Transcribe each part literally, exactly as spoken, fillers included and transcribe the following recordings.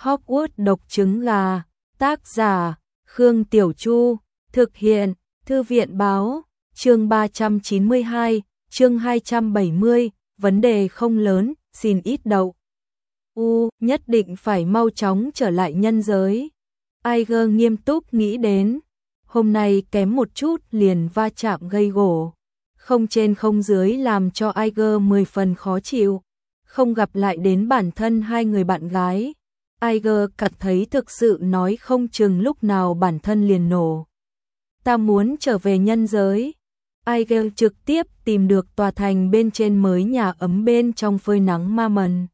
Hogwarts độc trứng gà, tác giả, Khương Tiểu Chu, thực hiện, Thư viện báo, chương ba trăm chín mươi hai, chương hai trăm bảy mươi, vấn đề không lớn, xin ít đậu. U, nhất định phải mau chóng trở lại nhân giới. Iger nghiêm túc nghĩ đến, hôm nay kém một chút liền va chạm gây gổ. Không trên không dưới làm cho Iger mười phần khó chịu, không gặp lại đến bản thân hai người bạn gái. Iger cảm thấy thực sự nói không chừng lúc nào bản thân liền nổ. Ta muốn trở về nhân giới. Iger trực tiếp tìm được tòa thành bên trên mới nhà ấm bên trong phơi nắng ma mần.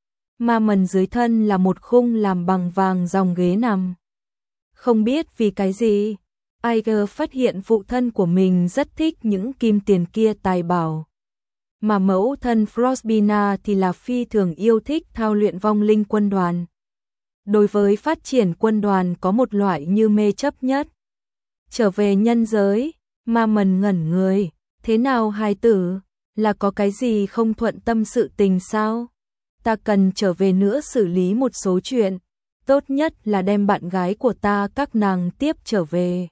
Ma mần dưới thân là một khung làm bằng vàng dòng ghế nằm. Không biết vì cái gì, Iger phát hiện phụ thân của mình rất thích những kim tiền kia tài bảo. Mà mẫu thân Frostbina thì là phi thường yêu thích thao luyện vong linh quân đoàn. Đối với phát triển quân đoàn có một loại như mê chấp nhất. Trở về nhân giới, ma mần ngẩn người, thế nào hài tử, là có cái gì không thuận tâm sự tình sao? Ta cần trở về nữa xử lý một số chuyện, tốt nhất là đem bạn gái của ta các nàng tiếp trở về.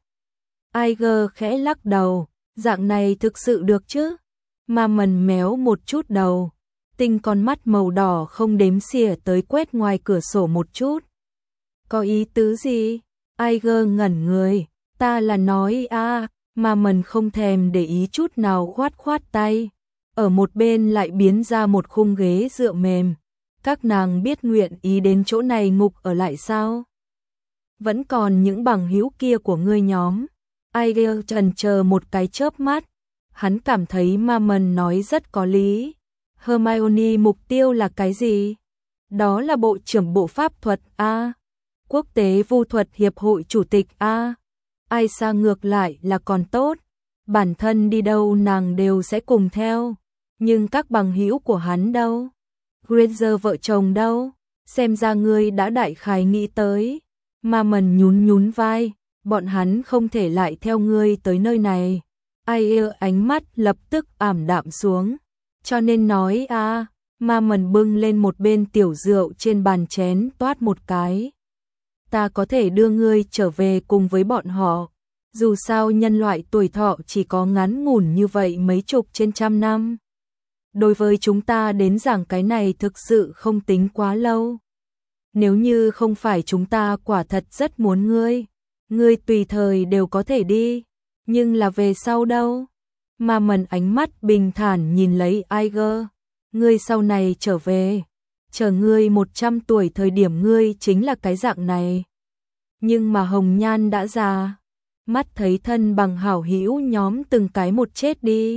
Iger khẽ lắc đầu, dạng này thực sự được chứ? Ma mần méo một chút đầu, tinh con mắt màu đỏ không đếm xỉa tới quét ngoài cửa sổ một chút. Có ý tứ gì? Iger ngẩn người, ta là nói a, à, ma mần không thèm để ý chút nào khoát khoát tay. Ở một bên lại biến ra một khung ghế dựa mềm. Các nàng biết nguyện ý đến chỗ này ngục ở lại sao? Vẫn còn những bằng hữu kia của ngươi nhóm. Iger chần chờ một cái chớp mắt. Hắn cảm thấy ma mần nói rất có lý. Hermione mục tiêu là cái gì? Đó là bộ trưởng bộ pháp thuật A. Quốc tế vu thuật hiệp hội chủ tịch A. Ai xa ngược lại là còn tốt. Bản thân đi đâu nàng đều sẽ cùng theo. Nhưng các bằng hữu của hắn đâu? Granger vợ chồng đâu? Xem ra ngươi đã đại khái nghĩ tới. Ma mần nhún nhún vai. Bọn hắn không thể lại theo ngươi tới nơi này. Ai ơ ánh mắt lập tức ảm đạm xuống. Cho nên nói a, à, ma mần bưng lên một bên tiểu rượu trên bàn chén toát một cái. Ta có thể đưa ngươi trở về cùng với bọn họ. Dù sao nhân loại tuổi thọ chỉ có ngắn ngủn như vậy mấy chục trên trăm năm. Đối với chúng ta đến giảng cái này thực sự không tính quá lâu. Nếu như không phải chúng ta quả thật rất muốn ngươi, ngươi tùy thời đều có thể đi. Nhưng là về sau đâu? Ma mần ánh mắt bình thản nhìn lấy Iger. Ngươi sau này trở về. Chờ ngươi một trăm tuổi thời điểm ngươi chính là cái dạng này. Nhưng mà Hồng Nhan đã già. Mắt thấy thân bằng hảo hữu nhóm từng cái một chết đi.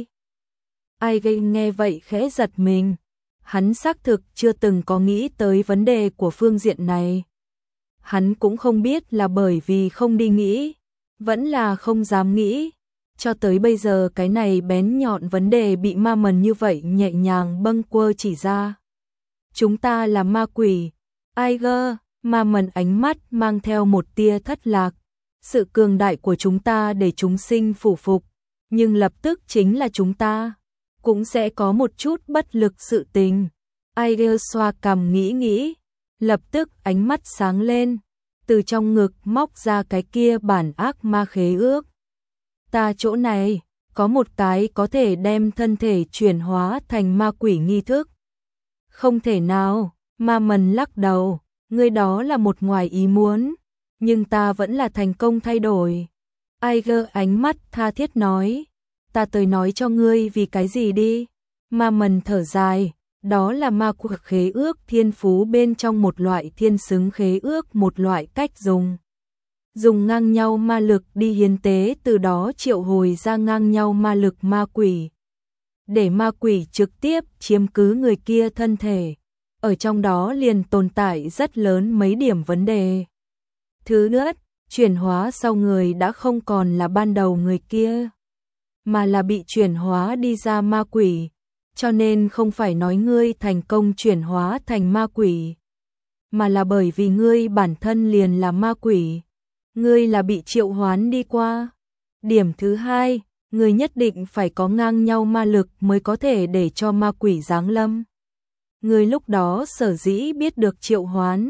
Iger nghe vậy khẽ giật mình. Hắn xác thực chưa từng có nghĩ tới vấn đề của phương diện này. Hắn cũng không biết là bởi vì không đi nghĩ. Vẫn là không dám nghĩ. Cho tới bây giờ cái này bén nhọn vấn đề bị ma mần như vậy nhẹ nhàng bâng quơ chỉ ra. Chúng ta là ma quỷ. Iger, ma mần ánh mắt mang theo một tia thất lạc. Sự cường đại của chúng ta để chúng sinh phủ phục. Nhưng lập tức chính là chúng ta cũng sẽ có một chút bất lực sự tình. Iger xoa cằm nghĩ nghĩ. Lập tức ánh mắt sáng lên. Từ trong ngực móc ra cái kia bản ác ma khế ước. Ta chỗ này, có một cái có thể đem thân thể chuyển hóa thành ma quỷ nghi thức. Không thể nào, ma mần lắc đầu, ngươi đó là một ngoài ý muốn, nhưng ta vẫn là thành công thay đổi. Iger ánh mắt tha thiết nói, ta tới nói cho ngươi vì cái gì đi. Ma mần thở dài, đó là ma quỷ khế ước thiên phú bên trong một loại thiên xứng khế ước, một loại cách dùng. Dùng ngang nhau ma lực đi hiến tế, từ đó triệu hồi ra ngang nhau ma lực ma quỷ. Để ma quỷ trực tiếp chiếm cứ người kia thân thể. Ở trong đó liền tồn tại rất lớn mấy điểm vấn đề. Thứ nhất, chuyển hóa sau người đã không còn là ban đầu người kia, mà là bị chuyển hóa đi ra ma quỷ. Cho nên không phải nói ngươi thành công chuyển hóa thành ma quỷ, mà là bởi vì ngươi bản thân liền là ma quỷ. Ngươi là bị triệu hoán đi qua. Điểm thứ hai, ngươi nhất định phải có ngang nhau ma lực mới có thể để cho ma quỷ giáng lâm. Ngươi lúc đó sở dĩ biết được triệu hoán,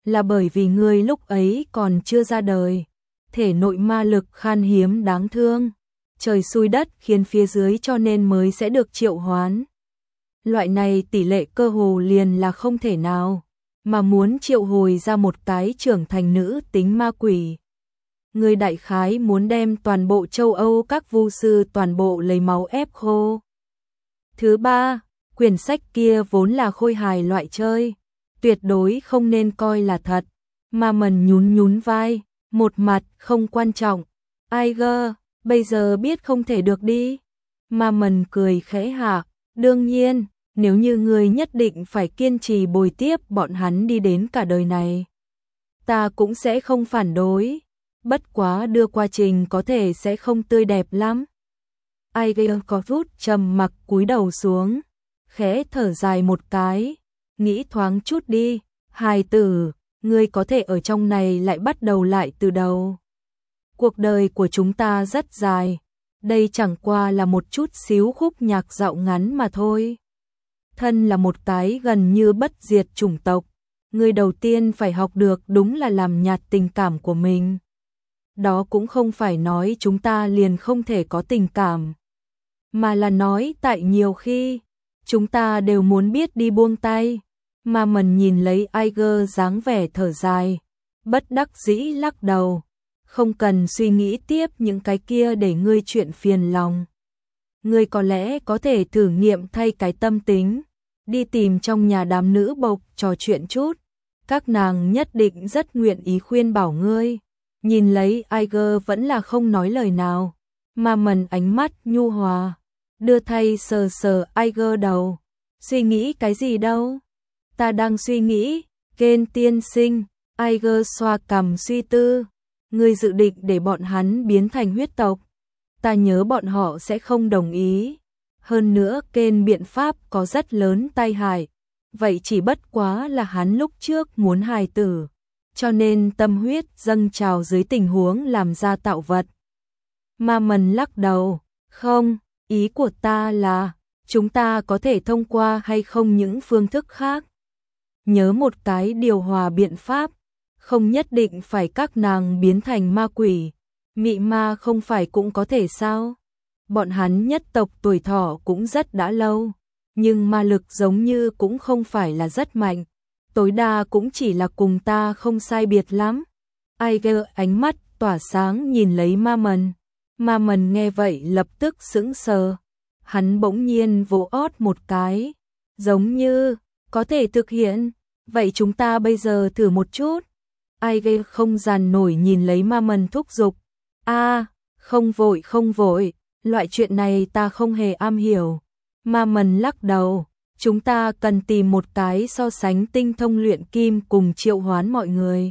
là bởi vì ngươi lúc ấy còn chưa ra đời, thể nội ma lực khan hiếm đáng thương, trời xui đất khiến phía dưới cho nên mới sẽ được triệu hoán. Loại này tỷ lệ cơ hồ liền là không thể nào, mà muốn triệu hồi ra một cái trưởng thành nữ tính ma quỷ. Người đại khái muốn đem toàn bộ châu Âu các vu sư toàn bộ lấy máu ép khô. Thứ ba, quyển sách kia vốn là khôi hài loại chơi, tuyệt đối không nên coi là thật. Ma Mần nhún nhún vai, một mặt không quan trọng. Ai gơ, bây giờ biết không thể được đi. Ma Mần cười khẽ hạ, đương nhiên, nếu như người nhất định phải kiên trì bồi tiếp bọn hắn đi đến cả đời này, ta cũng sẽ không phản đối. Bất quá đưa quá trình có thể sẽ không tươi đẹp lắm. Aiger có rút trầm mặc cúi đầu xuống, khẽ thở dài một cái, nghĩ thoáng chút đi, hài tử, ngươi có thể ở trong này lại bắt đầu lại từ đầu. Cuộc đời của chúng ta rất dài, đây chẳng qua là một chút xíu khúc nhạc dạo ngắn mà thôi. Thân là một cái gần như bất diệt chủng tộc, ngươi đầu tiên phải học được đúng là làm nhạt tình cảm của mình. Đó cũng không phải nói chúng ta liền không thể có tình cảm, mà là nói tại nhiều khi, chúng ta đều muốn biết đi buông tay. Ma Mần nhìn lấy Aiger dáng vẻ thở dài, bất đắc dĩ lắc đầu, không cần suy nghĩ tiếp những cái kia để ngươi chuyện phiền lòng. Ngươi có lẽ có thể thử nghiệm thay cái tâm tính, đi tìm trong nhà đám nữ bộc trò chuyện chút, các nàng nhất định rất nguyện ý khuyên bảo ngươi. Nhìn lấy Aiger vẫn là không nói lời nào, Ma Mần ánh mắt nhu hòa, đưa tay sờ sờ Aiger đầu, suy nghĩ cái gì đâu? Ta đang suy nghĩ, Ken tiên sinh. Aiger xoa cằm suy tư, ngươi dự định để bọn hắn biến thành huyết tộc, ta nhớ bọn họ sẽ không đồng ý. Hơn nữa Ken biện pháp có rất lớn tai hại, vậy chỉ bất quá là hắn lúc trước muốn hài tử, cho nên tâm huyết dâng trào dưới tình huống làm ra tạo vật. Ma Mần lắc đầu, không, ý của ta là, chúng ta có thể thông qua hay không những phương thức khác. Nhớ một cái điều hòa biện pháp, không nhất định phải các nàng biến thành ma quỷ, mị ma không phải cũng có thể sao? Bọn hắn nhất tộc tuổi thọ cũng rất đã lâu, nhưng ma lực giống như cũng không phải là rất mạnh, tối đa cũng chỉ là cùng ta không sai biệt lắm. Aiger ánh mắt tỏa sáng nhìn lấy Ma Mần. Ma Mần nghe vậy lập tức sững sờ, hắn bỗng nhiên vỗ ót một cái, giống như có thể thực hiện, vậy chúng ta bây giờ thử một chút. Aiger không dằn nổi nhìn lấy Ma Mần thúc giục, a, không vội không vội, loại chuyện này ta không hề am hiểu. Ma Mần lắc đầu, chúng ta cần tìm một cái so sánh tinh thông luyện kim cùng triệu hoán mọi người.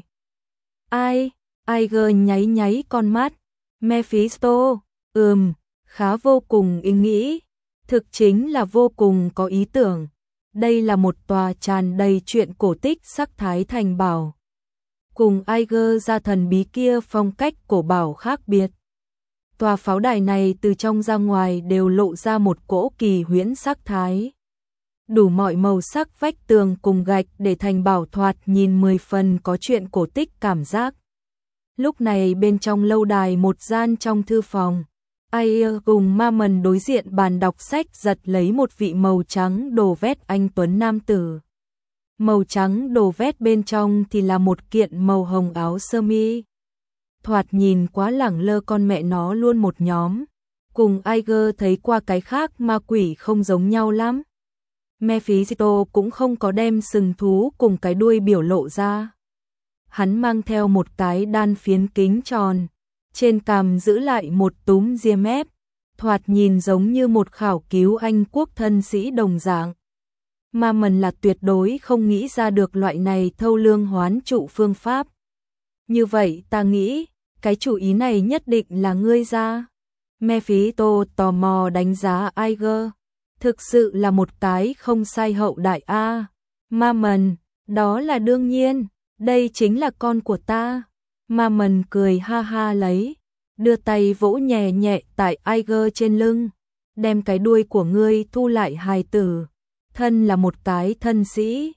Ai? Aiger nháy nháy con mắt. Mephisto, ừm, khá vô cùng ý nghĩ, thực chính là vô cùng có ý tưởng. Đây là một tòa tràn đầy chuyện cổ tích sắc thái thành bảo. Cùng Aiger ra thần bí kia phong cách cổ bảo khác biệt. Tòa pháo đài này từ trong ra ngoài đều lộ ra một cỗ kỳ huyễn sắc thái. Đủ mọi màu sắc vách tường cùng gạch để thành bảo thoạt nhìn mười phần có chuyện cổ tích cảm giác. Lúc này bên trong lâu đài một gian trong thư phòng, Aiger cùng Ma Mần đối diện bàn đọc sách giật lấy một vị màu trắng đồ vét anh tuấn nam tử. Màu trắng đồ vét bên trong thì là một kiện màu hồng áo sơ mi. Thoạt nhìn quá lẳng lơ con mẹ nó luôn một nhóm. Cùng Aiger thấy qua cái khác ma quỷ không giống nhau lắm. Mephisto cũng không có đem sừng thú cùng cái đuôi biểu lộ ra. Hắn mang theo một cái đan phiến kính tròn, trên cằm giữ lại một túm ria mép, thoạt nhìn giống như một khảo cứu Anh quốc thân sĩ đồng dạng. Ma Mần là tuyệt đối không nghĩ ra được loại này thâu lương hoán trụ phương pháp. Như vậy ta nghĩ, cái chủ ý này nhất định là ngươi ra. Mephisto tò mò đánh giá Aiger. Thực sự là một cái không sai hậu đại a. Ma Mần, đó là đương nhiên, đây chính là con của ta. Ma Mần cười ha ha lấy, đưa tay vỗ nhẹ nhẹ tại Aiger trên lưng, đem cái đuôi của ngươi thu lại hài tử. Thân là một cái thân sĩ,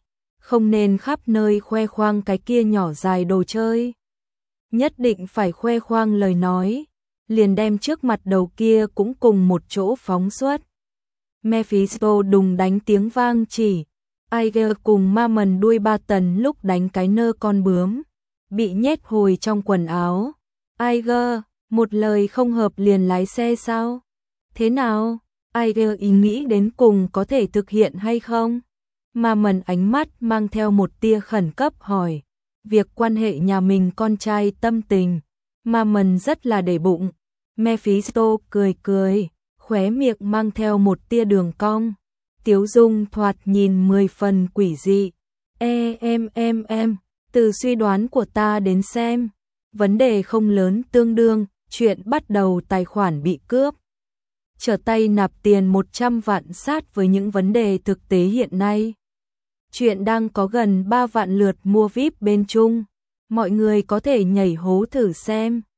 không nên khắp nơi khoe khoang cái kia nhỏ dài đồ chơi. Nhất định phải khoe khoang lời nói, liền đem trước mặt đầu kia cũng cùng một chỗ phóng xuất. Mephisto đùng đánh tiếng vang chỉ, Aiger cùng ma mần đuôi ba tần lúc đánh cái nơ con bướm, bị nhét hồi trong quần áo. Aiger, một lời không hợp liền lái xe sao? Thế nào? Aiger ý nghĩ đến cùng có thể thực hiện hay không? Ma mần ánh mắt mang theo một tia khẩn cấp hỏi. Việc quan hệ nhà mình con trai tâm tình, ma mần rất là để bụng. Mephisto cười cười, khóe miệng mang theo một tia đường cong. Tiếu dung thoạt nhìn mười phần quỷ dị. E em em em, từ suy đoán của ta đến xem, vấn đề không lớn, tương đương chuyện bắt đầu tài khoản bị cướp. Trở tay nạp tiền một trăm vạn sát với những vấn đề thực tế hiện nay. Chuyện đang có gần ba vạn lượt mua víp bên Trung, mọi người có thể nhảy hố thử xem.